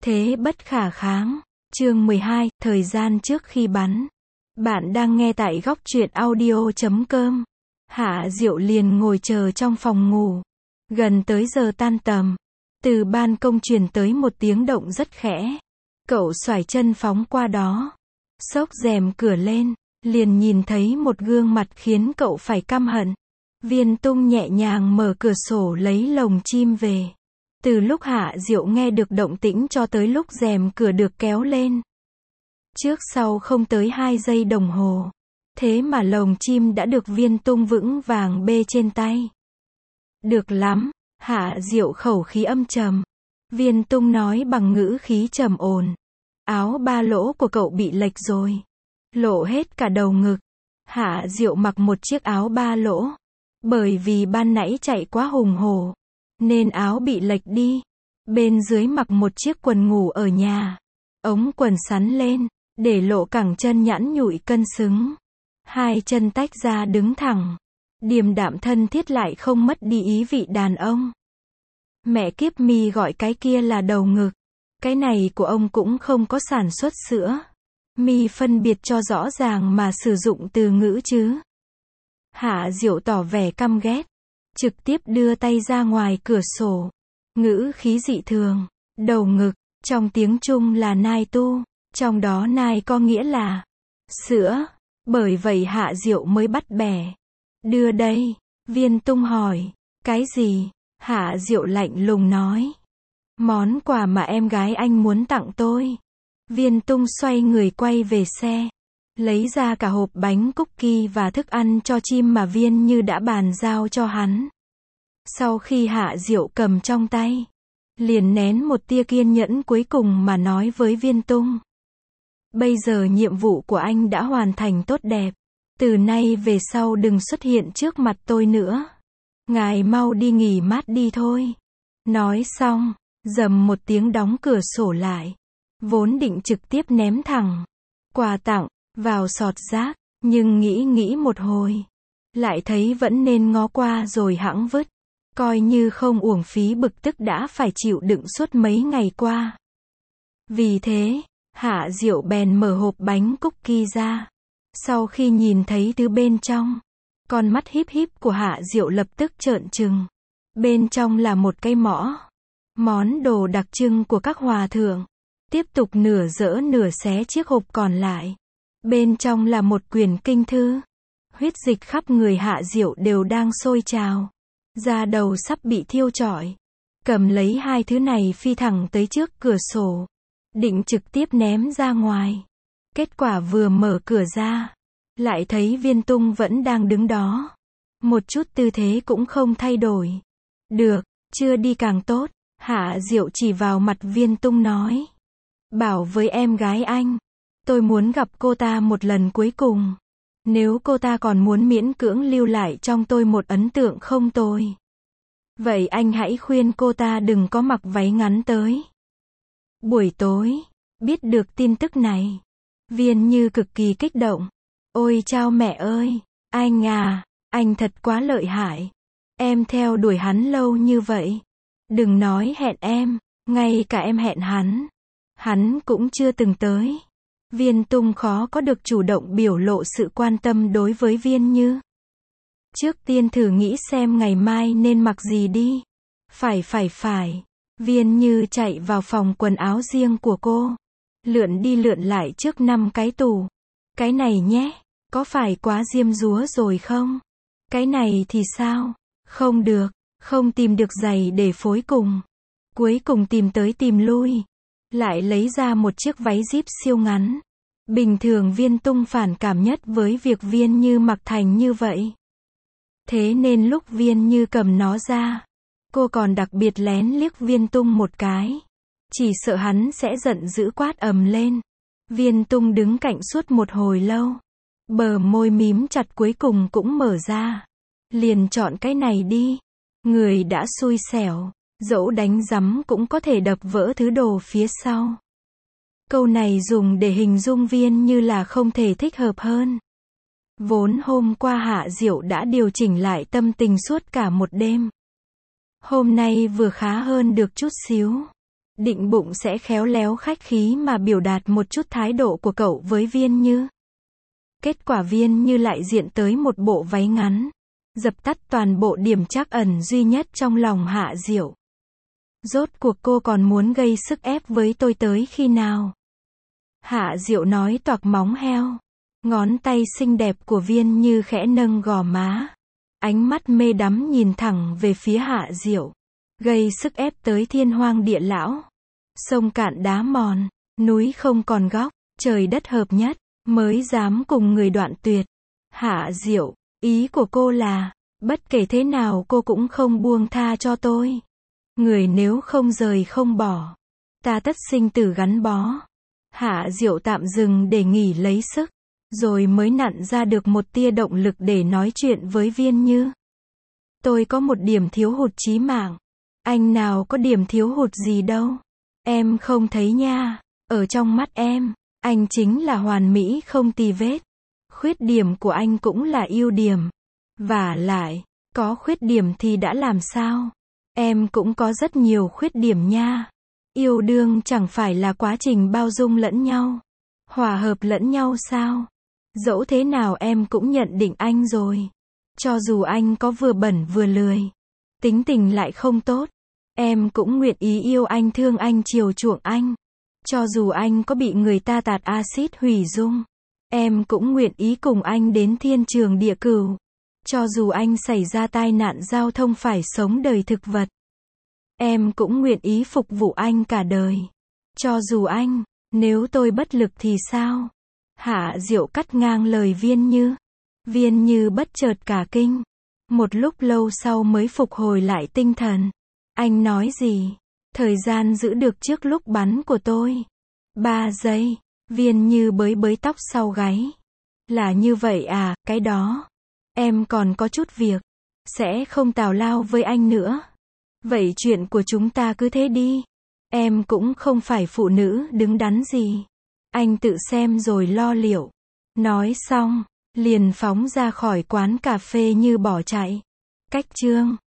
Thế bất khả kháng. Chương 12, thời gian trước khi bắn. Bạn đang nghe tại góc truyện audio.com. Hạ Diệu liền ngồi chờ trong phòng ngủ. Gần tới giờ tan tầm, từ ban công truyền tới một tiếng động rất khẽ. Cậu xoải chân phóng qua đó, xốc rèm cửa lên, liền nhìn thấy một gương mặt khiến cậu phải căm hận. Viên Tung nhẹ nhàng mở cửa sổ lấy lồng chim về. Từ lúc Hạ Diệu nghe được động tĩnh cho tới lúc rèm cửa được kéo lên, trước sau không tới 2 giây đồng hồ. Thế mà lồng chim đã được Viên Tung vững vàng bê trên tay. Được lắm, Hạ Diệu khẩu khí âm trầm. Viên Tung nói bằng ngữ khí trầm ổn. Áo ba lỗ của cậu bị lệch rồi, lộ hết cả đầu ngực. Hạ Diệu mặc một chiếc áo ba lỗ. Bởi vì ban nãy chạy quá hùng hổ, nên áo bị lệch đi. Bên dưới mặc một chiếc quần ngủ ở nhà. Ống quần sắn lên, để lộ cẳng chân nhẵn nhụi cân xứng. Hai chân tách ra đứng thẳng. Điềm đạm thân thiết lại không mất đi ý vị đàn ông. Mẹ kiếp, mi gọi cái kia là đầu ngực. Cái này của ông cũng không có sản xuất sữa. Mi phân biệt cho rõ ràng mà sử dụng từ ngữ chứ. Hạ Diệu tỏ vẻ căm ghét, trực tiếp đưa tay ra ngoài cửa sổ. Ngữ khí dị thường. Đầu ngực, trong tiếng Trung là nai tu, trong đó nai có nghĩa là sữa. Bởi vậy Hạ Diệu mới bắt bẻ. Đưa đây. Viên Tung hỏi. Cái gì? Hạ Diệu lạnh lùng nói. Món quà mà em gái anh muốn tặng tôi. Viên Tung xoay người quay về xe, lấy ra cả hộp bánh cookie và thức ăn cho chim mà Viên Như đã bàn giao cho hắn. Sau khi Hạ Diệu cầm trong tay, liền nén một tia kiên nhẫn cuối cùng mà nói với Viên Tung. Bây giờ nhiệm vụ của anh đã hoàn thành tốt đẹp. Từ nay về sau đừng xuất hiện trước mặt tôi nữa. Ngài mau đi nghỉ mát đi thôi. Nói xong, rầm một tiếng đóng cửa sổ lại. Vốn định trực tiếp ném thẳng quà tặng vào sọt rác, nhưng nghĩ một hồi, lại thấy vẫn nên ngó qua rồi hẵng vứt. Coi như không uổng phí bực tức đã phải chịu đựng suốt mấy ngày qua. Vì thế, Hạ Diệu bèn mở hộp bánh cookie ra. Sau khi nhìn thấy thứ bên trong, con mắt híp híp của Hạ Diệu lập tức trợn trừng. Bên trong là một cây mõ, món đồ đặc trưng của các hòa thượng. Tiếp tục nửa dỡ nửa xé chiếc hộp còn lại. Bên trong là một quyển kinh thư. Huyết dịch khắp người Hạ Diệu đều đang sôi trào. Da đầu sắp bị thiêu chọi. Cầm lấy hai thứ này phi thẳng tới trước cửa sổ, định trực tiếp ném ra ngoài. Kết quả vừa mở cửa ra, lại thấy Viên Tung vẫn đang đứng đó. Một chút tư thế cũng không thay đổi. Được, chưa đi càng tốt. Hạ Diệu chỉ vào mặt Viên Tung nói. Bảo với em gái anh, tôi muốn gặp cô ta một lần cuối cùng. Nếu cô ta còn muốn miễn cưỡng lưu lại trong tôi một ấn tượng không tồi, vậy anh hãy khuyên cô ta đừng có mặc váy ngắn tới. Buổi tối, biết được tin tức này, Viên Như cực kỳ kích động. Ôi chao mẹ ơi, anh à, anh thật quá lợi hại. Em theo đuổi hắn lâu như vậy. Đừng nói hẹn em, ngay cả em hẹn hắn cũng chưa từng tới. Viên Tung khó có được chủ động biểu lộ sự quan tâm đối với Viên Như. Trước tiên thử nghĩ xem ngày mai nên mặc gì đi. Phải. Viên Như chạy vào phòng quần áo riêng của cô. Lượn đi lượn lại trước 5 cái tủ. Cái này nhé, có phải quá diêm dúa rồi không? Cái này thì sao? Không được, không tìm được giày để phối cùng. Cuối cùng tìm tới tìm lui, lại lấy ra một chiếc váy zip siêu ngắn. Bình thường Viên Tung phản cảm nhất với việc Viên Như mặc thành như vậy. Thế nên lúc Viên Như cầm nó ra, cô còn đặc biệt lén liếc Viên Tung một cái. Chỉ sợ hắn sẽ giận dữ quát ầm lên. Viên Tung đứng cạnh suốt một hồi lâu. Bờ môi mím chặt cuối cùng cũng mở ra. Liền chọn cái này đi. Người đã xui xẻo, dẫu đánh rắm cũng có thể đập vỡ thứ đồ phía sau. Câu này dùng để hình dung Viên Như là không thể thích hợp hơn. Vốn hôm qua Hạ Diệu đã điều chỉnh lại tâm tình suốt cả một đêm. Hôm nay vừa khá hơn được chút xíu. định bụng sẽ khéo léo khách khí mà biểu đạt một chút thái độ của cậu với Viên Như. Kết quả Viên Như lại diện tới một bộ váy ngắn, dập tắt toàn bộ điểm trắc ẩn duy nhất trong lòng Hạ Diệu. Rốt cuộc cô còn muốn gây sức ép với tôi tới khi nào? Hạ Diệu nói toạc móng heo. Ngón tay xinh đẹp của Viên Như khẽ nâng gò má. Ánh mắt mê đắm nhìn thẳng về phía Hạ Diệu. Gây sức ép tới thiên hoang địa lão. Sông cạn đá mòn, núi không còn góc, trời đất hợp nhất, mới dám cùng người đoạn tuyệt. Hạ Diệu, ý của cô là, bất kể thế nào cô cũng không buông tha cho tôi. Người nếu không rời không bỏ, ta tất sinh tử gắn bó. Hạ Diệu tạm dừng để nghỉ lấy sức, rồi mới nặn ra được một tia động lực để nói chuyện với Viên Như. Tôi có một điểm thiếu hụt chí mạng. Anh nào có điểm thiếu hụt gì đâu. Em không thấy nha. Ở trong mắt em, anh chính là hoàn mỹ không tì vết. Khuyết điểm của anh cũng là ưu điểm. Vả lại, có khuyết điểm thì đã làm sao? Em cũng có rất nhiều khuyết điểm nha. Yêu đương chẳng phải là quá trình bao dung lẫn nhau, hòa hợp lẫn nhau sao? Dẫu thế nào em cũng nhận định anh rồi. Cho dù anh có vừa bẩn vừa lười, tính tình lại không tốt, em cũng nguyện ý yêu anh, thương anh, chiều chuộng anh. Cho dù anh có bị người ta tạt axit hủy dung, em cũng nguyện ý cùng anh đến thiên trường địa cửu. Cho dù anh xảy ra tai nạn giao thông phải sống đời thực vật, em cũng nguyện ý phục vụ anh cả đời. Cho dù anh, nếu tôi bất lực thì sao? Hạ Diệu cắt ngang lời Viên Như. Viên Như bất chợt cả kinh. Một lúc lâu sau mới phục hồi lại tinh thần. Anh nói gì? Thời gian giữ được trước lúc bắn của tôi. 3 giây. Viên Như bới bới tóc sau gáy. Là như vậy à, cái đó. Em còn có chút việc. Sẽ không tào lao với anh nữa. Vậy chuyện của chúng ta cứ thế đi. Em cũng không phải phụ nữ đứng đắn gì. Anh tự xem rồi lo liệu. Nói xong, liền phóng ra khỏi quán cà phê như bỏ chạy. Cách chương